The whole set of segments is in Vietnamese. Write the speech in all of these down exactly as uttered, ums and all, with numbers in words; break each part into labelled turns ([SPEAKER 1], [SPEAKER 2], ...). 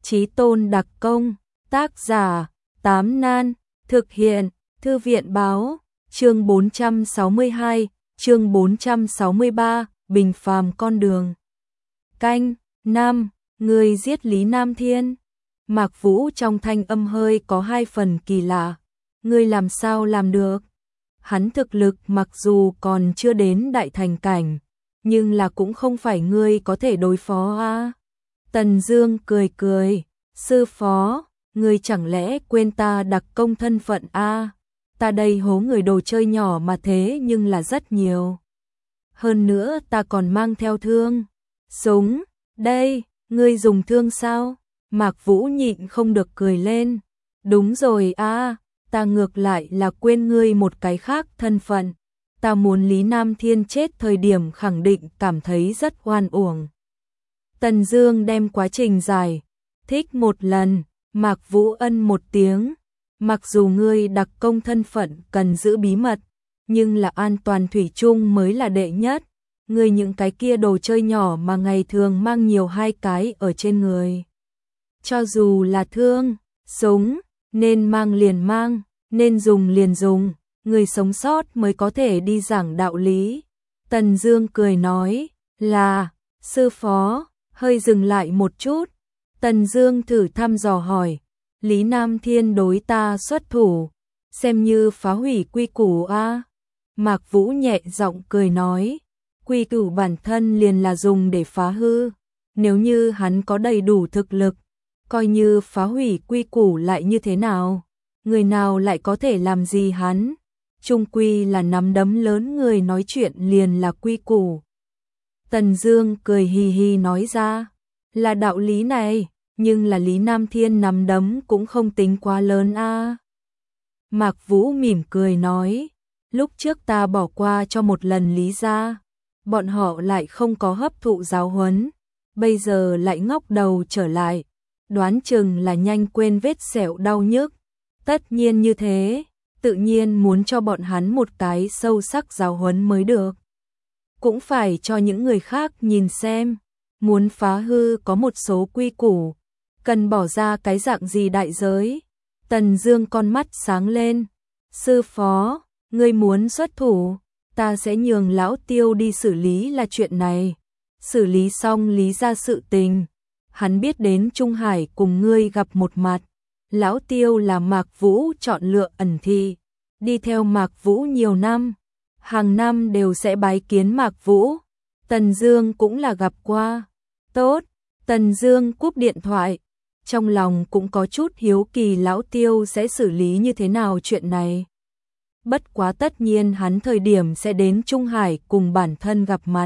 [SPEAKER 1] Chí Tôn đặc công, tác giả, Tám Nan, thực hiện, Thư viện báo, chương bốn trăm sáu mươi hai, chương bốn trăm sáu mươi ba, bình phàm con đường. Canh, năm, người giết Lý Nam Thiên. Mạc Vũ trong thanh âm hơi có hai phần kỳ lạ. Ngươi làm sao làm được? Hắn thực lực mặc dù còn chưa đến đại thành cảnh, nhưng là cũng không phải ngươi có thể đối phó a. Tần Dương cười cười, sư phó, ngươi chẳng lẽ quên ta đặc công thân phận a? Ta đây hố người đồ chơi nhỏ mà thế nhưng là rất nhiều. Hơn nữa ta còn mang theo thương, súng, đây, ngươi dùng thương sao? Mạc Vũ nhịn không được cười lên. Đúng rồi a, ta ngược lại là quên ngươi một cái khác thân phận. Ta muốn Lý Nam Thiên chết thời điểm khẳng định cảm thấy rất oan uổng. Tần Dương đem quá trình giải thích một lần, Mạc Vũ ân một tiếng. Mặc dù ngươi đặc công thân phận cần giữ bí mật, nhưng là an toàn thủy chung mới là đệ nhất. Ngươi những cái kia đồ chơi nhỏ mà ngày thường mang nhiều hai cái ở trên người. Cho dù là thương, súng, nên mang liền mang, nên dùng liền dùng, người sống sót mới có thể đi giảng đạo lý. Tần Dương cười nói, là, sư phó, hơi dừng lại một chút. Tần Dương thử thăm dò hỏi, Lý Nam Thiên đối ta xuất thủ, xem như phá hủy quy củ a. Mạc Vũ nhẹ giọng cười nói, quy củ bản thân liền là dùng để phá hư, nếu như hắn có đầy đủ thực lực, coi như phá hủy quy củ lại như thế nào, người nào lại có thể làm gì hắn, chung quy là nắm đấm lớn người nói chuyện liền là quy củ. Tần Dương cười hì hì nói ra, là đạo lý này, nhưng là Lý Nam Thiên nắm đấm cũng không tính quá lớn a. Mạc Vũ mỉm cười nói, lúc trước ta bỏ qua cho một lần Lý gia, bọn họ lại không có hấp thụ giáo huấn, bây giờ lại ngóc đầu trở lại, đoán chừng là nhanh quên vết sẹo đau nhức. Tất nhiên như thế, tự nhiên muốn cho bọn hắn một cái sâu sắc giáo huấn mới được. Cũng phải cho những người khác nhìn xem, muốn phá hư có một số quy củ, cần bỏ ra cái dạng gì đại giới. Tần Dương con mắt sáng lên, sư phó, ngươi muốn xuất thủ, ta sẽ nhường lão Tiêu đi xử lý là chuyện này. Xử lý xong Lý gia sự tình, hắn biết đến Trung Hải cùng ngươi gặp một mặt. Lão Tiêu là Mạc Vũ chọn lựa ẩn thị, đi theo Mạc Vũ nhiều năm, hàng năm đều sẽ bái kiến Mạc Vũ. Tần Dương cũng là gặp qua. Tốt, Tần Dương cúp điện thoại, trong lòng cũng có chút hiếu kỳ Lão Tiêu sẽ xử lý như thế nào chuyện này. Bất quá tất nhiên hắn thời điểm sẽ đến Trung Hải cùng bản thân gặp mặt.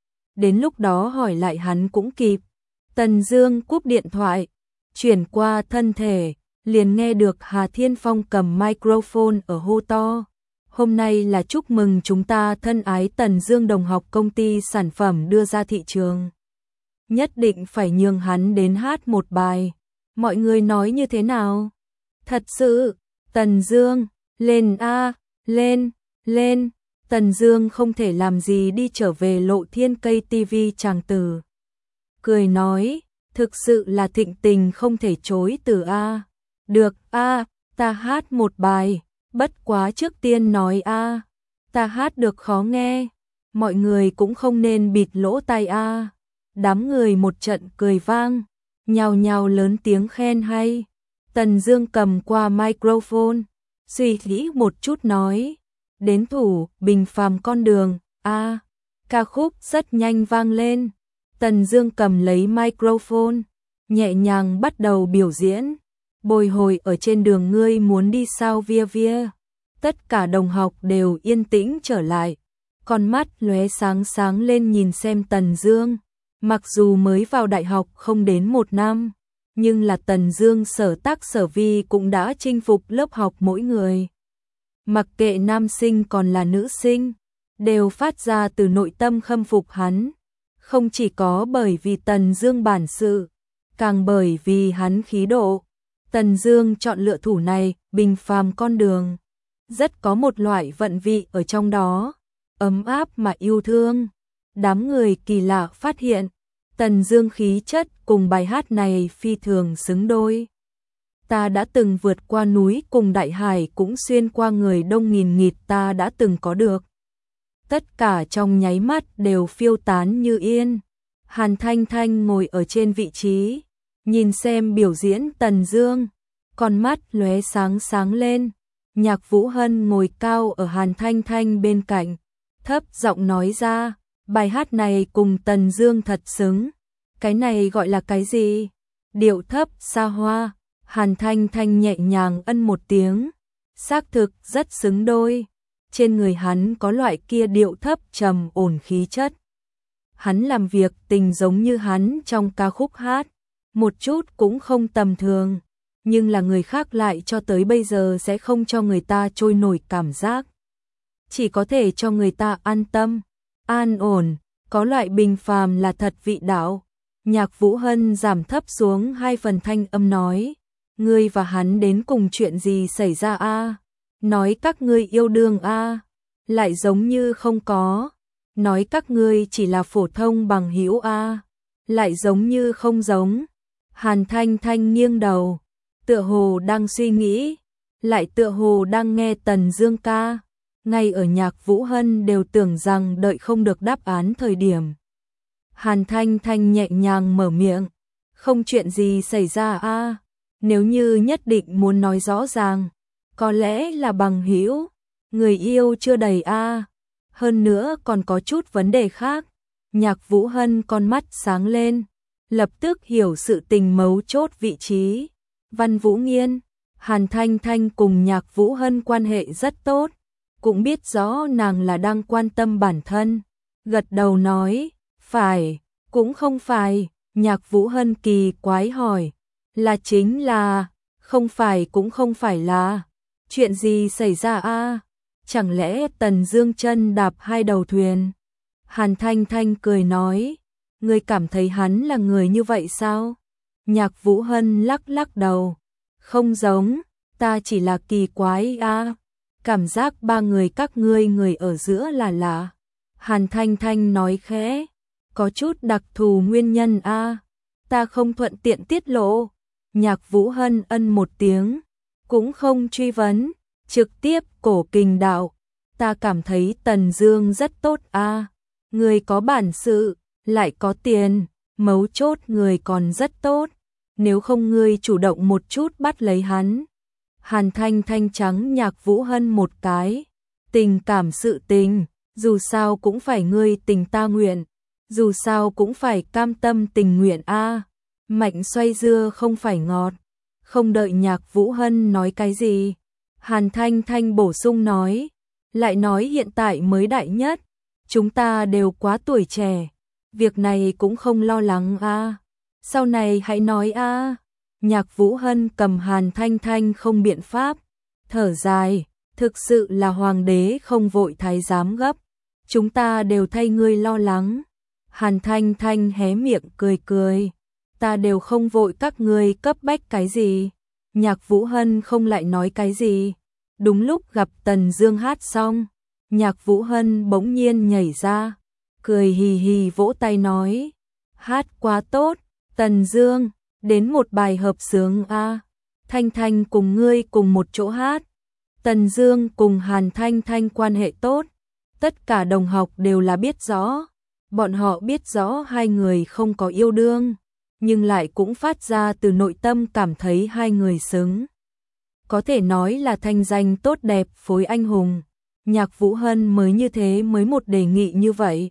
[SPEAKER 1] Đến lúc đó hỏi lại hắn cũng kịp. Tần Dương cúp điện thoại, chuyển qua thân thể, liền nghe được Hà Thiên Phong cầm microphone ở hô to. Hôm nay là chúc mừng chúng ta thân ái Tần Dương đồng học công ty sản phẩm đưa ra thị trường. Nhất định phải nhường hắn đến hát một bài. Mọi người nói như thế nào? Thật sự, Tần Dương, lên a, lên, lên. Tần Dương không thể làm gì đi trở về Lộ Thiên Cây ti vi chàng tử. Cười nói, thực sự là thịnh tình không thể chối từ a. Được a, ta hát một bài, bất quá trước tiên nói a, ta hát được khó nghe, mọi người cũng không nên bịt lỗ tai a. Đám người một trận cười vang, nhào nhào lớn tiếng khen hay. Tần Dương cầm qua microphone, suy nghĩ một chút nói, đến thủ, bình phàm con đường, a. Ca khúc rất nhanh vang lên. Tần Dương cầm lấy microphone, nhẹ nhàng bắt đầu biểu diễn. Bồi hồi ở trên đường ngươi muốn đi sao via via. Tất cả đồng học đều yên tĩnh trở lại, con mắt lóe sáng sáng lên nhìn xem Tần Dương. Mặc dù mới vào đại học không đến một năm, nhưng là Tần Dương sở tác sở vi cũng đã chinh phục lớp học mỗi người. Mặc kệ nam sinh còn là nữ sinh, đều phát ra từ nội tâm khâm phục hắn. Không chỉ có bởi vì Tần Dương bản sự, càng bởi vì hắn khí độ. Tần Dương chọn lựa thủ này, bình phàm con đường, rất có một loại vận vị ở trong đó, ấm áp mà yêu thương. Đám người kỳ lạ phát hiện, Tần Dương khí chất cùng bài hát này phi thường xứng đôi. Ta đã từng vượt qua núi cùng đại hải, cũng xuyên qua người đông nghìn nghịt, ta đã từng có được. Tất cả trong nháy mắt đều phiêu tán như yên. Hàn Thanh Thanh ngồi ở trên vị trí, nhìn xem biểu diễn Tần Dương, con mắt lóe sáng sáng lên. Nhạc Vũ Hân ngồi cao ở Hàn Thanh Thanh bên cạnh, thấp giọng nói ra, bài hát này cùng Tần Dương thật xứng. Cái này gọi là cái gì? Điệu thấp xa hoa. Hàn Thanh Thanh nhẹ nhàng ân một tiếng, xác thực rất xứng đôi. Trên người hắn có loại kia điệu thấp trầm ổn khí chất. Hắn làm việc tình giống như hắn trong ca khúc hát, một chút cũng không tầm thường, nhưng là người khác lại cho tới bây giờ sẽ không cho người ta trôi nổi cảm giác. Chỉ có thể cho người ta an tâm, an ổn, có loại bình phàm là thật vị đạo. Nhạc Vũ Hân giảm thấp xuống hai phần thanh âm nói, ngươi và hắn đến cùng chuyện gì xảy ra a? Nói các ngươi yêu đương a, lại giống như không có. Nói các ngươi chỉ là phổ thông bằng hữu a, lại giống như không giống. Hàn Thanh Thanh nghiêng đầu, tựa hồ đang suy nghĩ, lại tựa hồ đang nghe Tần Dương ca. Ngay ở Nhạc Vũ Hân đều tưởng rằng đợi không được đáp án thời điểm, Hàn Thanh Thanh nhẹ nhàng mở miệng, không chuyện gì xảy ra a, nếu như nhất định muốn nói rõ ràng, có lẽ là bằng hữu, người yêu chưa đầy a, hơn nữa còn có chút vấn đề khác. Nhạc Vũ Hân con mắt sáng lên, lập tức hiểu sự tình mấu chốt vị trí. Văn Vũ Nghiên, Hàn Thanh Thanh cùng Nhạc Vũ Hân quan hệ rất tốt, cũng biết rõ nàng là đang quan tâm bản thân, gật đầu nói, phải, cũng không phải. Nhạc Vũ Hân kỳ quái hỏi, là chính là, không phải cũng không phải là, chuyện gì xảy ra a? Chẳng lẽ Tần Dương chân đạp hai đầu thuyền? Hàn Thanh Thanh cười nói, ngươi cảm thấy hắn là người như vậy sao? Nhạc Vũ Hân lắc lắc đầu, không giống, ta chỉ là kỳ quái a, cảm giác ba người các ngươi người ở giữa là lạ. Hàn Thanh Thanh nói khẽ, có chút đặc thù nguyên nhân a, ta không thuận tiện tiết lộ. Nhạc Vũ Hân ân một tiếng, cũng không truy vấn, trực tiếp cổ kình đạo, ta cảm thấy Tần Dương rất tốt a, người có bản sự, lại có tiền, mấu chốt người còn rất tốt, nếu không ngươi chủ động một chút bắt lấy hắn. Hàn Thanh Thanh trắng Nhạc Vũ Hân một cái, tình cảm sự tình, dù sao cũng phải ngươi tình ta nguyện, dù sao cũng phải cam tâm tình nguyện a. Mạnh xoay dưa không phải ngọt. Không đợi Nhạc Vũ Hân nói cái gì, Hàn Thanh Thanh bổ sung nói, lại nói hiện tại mới đại nhất, chúng ta đều quá tuổi trẻ, việc này cũng không lo lắng a, sau này hãy nói a. Nhạc Vũ Hân cầm Hàn Thanh Thanh không biện pháp, thở dài, thực sự là hoàng đế không vội thái giám gấp, chúng ta đều thay ngươi lo lắng. Hàn Thanh Thanh hé miệng cười cười, ta đều không vội các ngươi cấp bách cái gì. Nhạc Vũ Hân không lại nói cái gì. Đúng lúc gặp Tần Dương hát xong, Nhạc Vũ Hân bỗng nhiên nhảy ra, cười hì hì vỗ tay nói, hát quá tốt, Tần Dương, đến một bài hợp xướng a, Thanh Thanh cùng ngươi cùng một chỗ hát. Tần Dương cùng Hàn Thanh Thanh quan hệ tốt, tất cả đồng học đều là biết rõ, bọn họ biết rõ hai người không có yêu đương, nhưng lại cũng phát ra từ nội tâm cảm thấy hai người xứng. Có thể nói là thanh danh tốt đẹp phối anh hùng. Nhạc Vũ Hân mới như thế mới một đề nghị như vậy.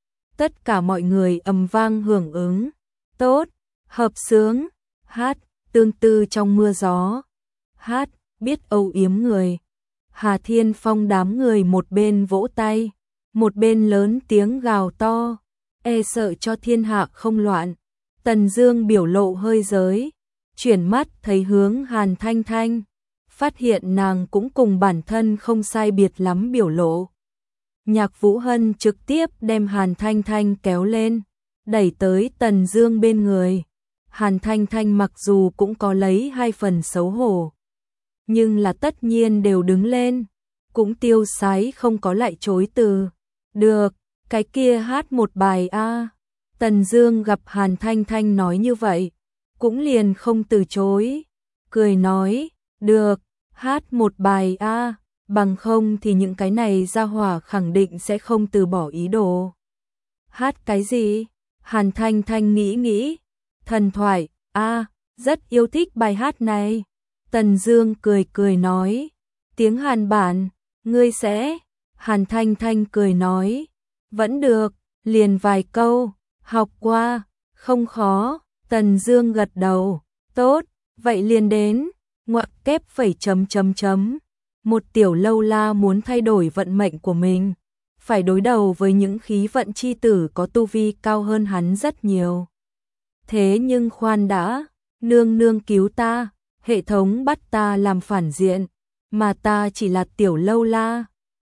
[SPEAKER 1] Tất cả mọi người ầm vang hưởng ứng. Tốt, hợp xướng, hát, tương tư trong mưa gió. Hát, biết âu yếm người. Hà Thiên Phong đám người một bên vỗ tay, một bên lớn tiếng gào to, e sợ cho thiên hạ không loạn. Tần Dương biểu lộ hơi giới, chuyển mắt thấy hướng Hàn Thanh Thanh, phát hiện nàng cũng cùng bản thân không sai biệt lắm biểu lộ. Nhạc Vũ Hân trực tiếp đem Hàn Thanh Thanh kéo lên, đẩy tới Tần Dương bên người. Hàn Thanh Thanh mặc dù cũng có lấy hai phần xấu hổ, nhưng là tất nhiên đều đứng lên, cũng tiêu sái không có lại chối từ. Được, cái kia hát một bài a. Tần Dương gặp Hàn Thanh Thanh nói như vậy, cũng liền không từ chối, cười nói, được, hát một bài a, bằng không thì những cái này gia hỏa khẳng định sẽ không từ bỏ ý đồ. Hát cái gì? Hàn Thanh Thanh nghĩ nghĩ, thần thoại, a, rất yêu thích bài hát này. Tần Dương cười cười nói, tiếng Hàn bản, ngươi sẽ? Hàn Thanh Thanh cười nói, vẫn được, liền vài câu, học qua, không khó. Tần Dương gật đầu, tốt, vậy liền đến, ngoặc kép phẩy chấm chấm chấm. Một tiểu lâu la muốn thay đổi vận mệnh của mình, phải đối đầu với những khí vận chi tử có tu vi cao hơn hắn rất nhiều. Thế nhưng khoan đã, nương nương cứu ta, hệ thống bắt ta làm phản diện, mà ta chỉ là tiểu lâu la,